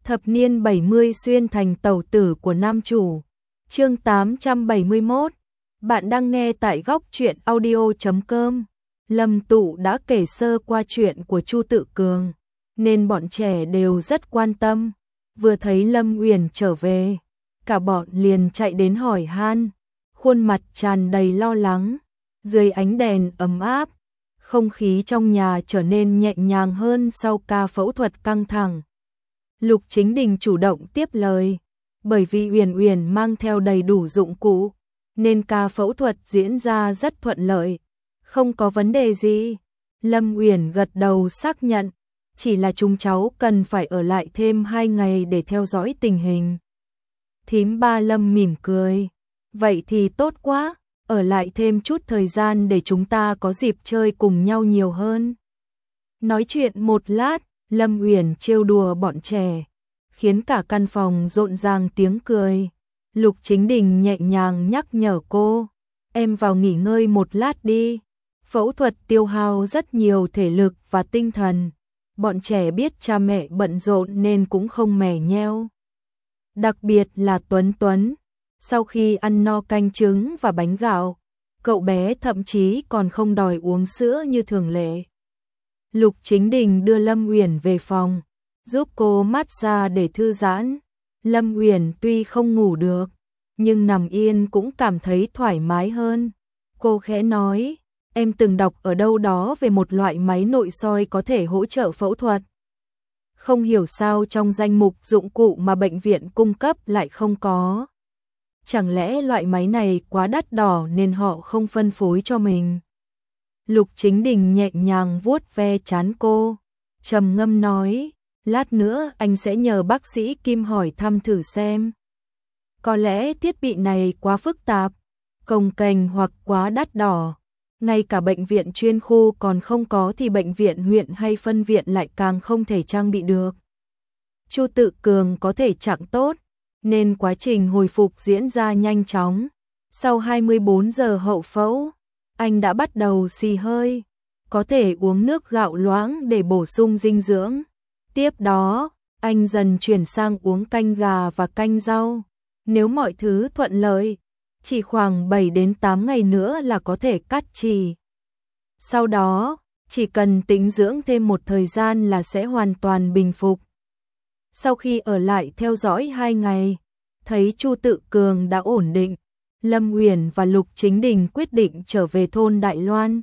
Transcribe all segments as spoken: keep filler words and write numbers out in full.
Thập niên bảy mươi xuyên thành tẩu tử của nam chủ. Chương tám trăm bảy mươi mốt. Bạn đang nghe tại góc truyện audio chấm com. Lâm Tụ đã kể sơ qua chuyện của Chu Tự Cường, nên bọn trẻ đều rất quan tâm. Vừa thấy Lâm Uyển trở về, cả bọn liền chạy đến hỏi han, khuôn mặt tràn đầy lo lắng. Dưới ánh đèn ấm áp, không khí trong nhà trở nên nhẹ nhàng hơn sau ca phẫu thuật căng thẳng. Lục Chính Đình chủ động tiếp lời, bởi vì Uyển Uyển mang theo đầy đủ dụng cụ, nên ca phẫu thuật diễn ra rất thuận lợi, không có vấn đề gì. Lâm Uyển gật đầu xác nhận, chỉ là chúng cháu cần phải ở lại thêm hai ngày để theo dõi tình hình. Thím Ba Lâm mỉm cười, vậy thì tốt quá, ở lại thêm chút thời gian để chúng ta có dịp chơi cùng nhau nhiều hơn. Nói chuyện một lát, Lâm Uyển trêu đùa bọn trẻ, khiến cả căn phòng rộn ràng tiếng cười. Lục Chính Đình nhẹ nhàng nhắc nhở cô, em vào nghỉ ngơi một lát đi. Phẫu thuật tiêu hao rất nhiều thể lực và tinh thần. Bọn trẻ biết cha mẹ bận rộn nên cũng không mè nheo. Đặc biệt là Tuấn Tuấn, sau khi ăn no canh trứng và bánh gạo, cậu bé thậm chí còn không đòi uống sữa như thường lệ. Lục Chính Đình đưa Lâm Uyển về phòng, giúp cô massage để thư giãn. Lâm Uyển tuy không ngủ được, nhưng nằm yên cũng cảm thấy thoải mái hơn. Cô khẽ nói, em từng đọc ở đâu đó về một loại máy nội soi có thể hỗ trợ phẫu thuật. Không hiểu sao trong danh mục dụng cụ mà bệnh viện cung cấp lại không có. Chẳng lẽ loại máy này quá đắt đỏ nên họ không phân phối cho mình? Lục Chính Đình nhẹ nhàng vuốt ve trán cô, trầm ngâm nói, lát nữa anh sẽ nhờ bác sĩ Kim hỏi thăm thử xem. Có lẽ thiết bị này quá phức tạp, cồng kềnh hoặc quá đắt đỏ. Ngay cả bệnh viện chuyên khu còn không có thì bệnh viện huyện hay phân viện lại càng không thể trang bị được. Chu Tự Cường có thể trạng tốt, nên quá trình hồi phục diễn ra nhanh chóng. Sau hai mươi bốn giờ hậu phẫu, anh đã bắt đầu xì hơi, có thể uống nước gạo loãng để bổ sung dinh dưỡng. Tiếp đó, anh dần chuyển sang uống canh gà và canh rau. Nếu mọi thứ thuận lợi, chỉ khoảng bảy đến tám ngày nữa là có thể cắt chỉ. Sau đó, chỉ cần tĩnh dưỡng thêm một thời gian là sẽ hoàn toàn bình phục. Sau khi ở lại theo dõi hai ngày, thấy Chu Tự Cường đã ổn định, Lâm Uyển và Lục Chính Đình quyết định trở về thôn Đại Loan.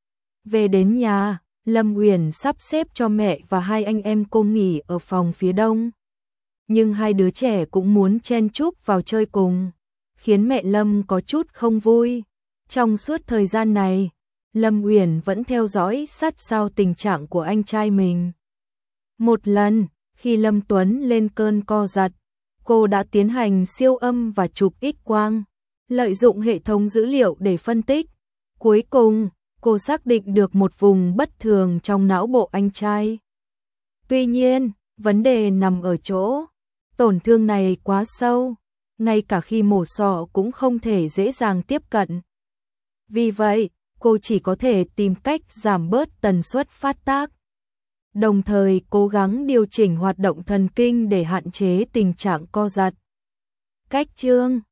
Về đến nhà, Lâm Uyển sắp xếp cho mẹ và hai anh em cô nghỉ ở phòng phía đông. Nhưng hai đứa trẻ cũng muốn chen chúc vào chơi cùng, khiến mẹ Lâm có chút không vui. Trong suốt thời gian này, Lâm Uyển vẫn theo dõi sát sao tình trạng của anh trai mình. Một lần, khi Lâm Tuấn lên cơn co giật, cô đã tiến hành siêu âm và chụp X-quang, lợi dụng hệ thống dữ liệu để phân tích. Cuối cùng, cô xác định được một vùng bất thường trong não bộ anh trai. Tuy nhiên, vấn đề nằm ở chỗ, tổn thương này quá sâu, ngay cả khi mổ xọ cũng không thể dễ dàng tiếp cận. Vì vậy, cô chỉ có thể tìm cách giảm bớt tần suất phát tác, đồng thời cố gắng điều chỉnh hoạt động thần kinh để hạn chế tình trạng co giật. Cách chương